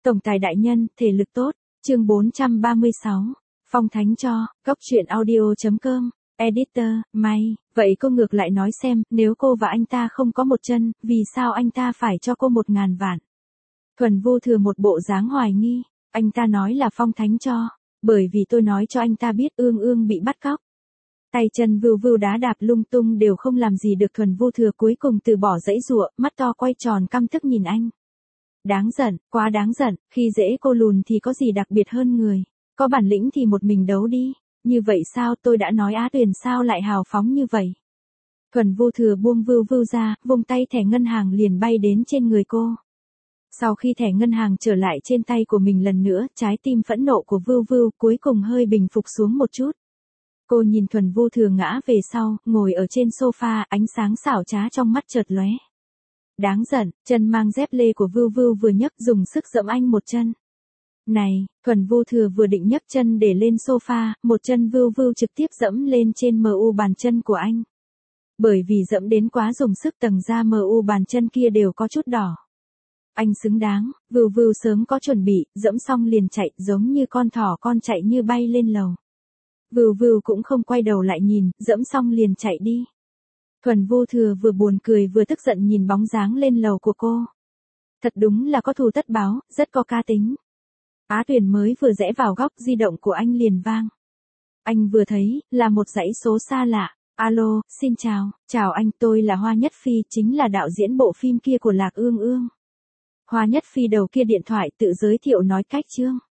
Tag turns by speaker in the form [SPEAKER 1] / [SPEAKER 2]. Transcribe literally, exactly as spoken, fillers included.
[SPEAKER 1] Tổng tài đại nhân, thể lực tốt. Chương bốn trăm ba mươi sáu. Phong Thánh cho, góc truyện audio chấm com. Editor, may, vậy cô ngược lại nói xem, nếu cô và anh ta không có một chân, vì sao anh ta phải cho cô một ngàn vạn? Thuần Vô Thừa một bộ dáng hoài nghi, anh ta nói là Phong Thánh cho, bởi vì tôi nói cho anh ta biết Ương Ương bị bắt cóc. Tay chân vưu vưu đá đạp lung tung đều không làm gì được Thuần Vô Thừa, cuối cùng từ bỏ dãy giụa, mắt to quay tròn căm tức nhìn anh. Đáng giận, quá đáng giận, khi dễ cô lùn thì có gì đặc biệt hơn người, có bản lĩnh thì một mình đấu đi, như vậy sao, tôi đã nói Á Tuyền sao lại hào phóng như vậy. Thuần Vô Thừa buông vưu vưu ra, vung tay thẻ ngân hàng liền bay đến trên người cô. Sau khi thẻ ngân hàng trở lại trên tay của mình lần nữa, trái tim phẫn nộ của vưu vưu cuối cùng hơi bình phục xuống một chút. Cô nhìn Thuần Vô Thừa ngã về sau, ngồi ở trên sofa, ánh sáng xảo trá trong mắt chợt lóe. Đáng giận, chân mang dép lê của Vưu Vưu vừa nhấc dùng sức giẫm anh một chân. Này, Thuần Vô Thừa vừa định nhấc chân để lên sofa, một chân Vưu Vưu trực tiếp giẫm lên trên em u bàn chân của anh. Bởi vì giẫm đến quá dùng sức, tầng da em u bàn chân kia đều có chút đỏ. Anh xứng đáng, Vưu Vưu sớm có chuẩn bị, giẫm xong liền chạy, giống như con thỏ con chạy như bay lên lầu. Vưu Vưu cũng không quay đầu lại nhìn, giẫm xong liền chạy đi. Thuần Vô Thừa vừa buồn cười vừa tức giận nhìn bóng dáng lên lầu của cô. Thật đúng là có thù tất báo, rất có cá tính. Á Tuyền mới vừa rẽ vào góc, di động của anh liền vang. Anh vừa thấy, là một dãy số xa lạ. Alo, xin chào, chào anh, tôi là Hoa Nhất Phi, chính là đạo diễn bộ phim kia của Lạc Ương Ương. Hoa Nhất Phi đầu kia điện thoại tự giới thiệu nói cách chương.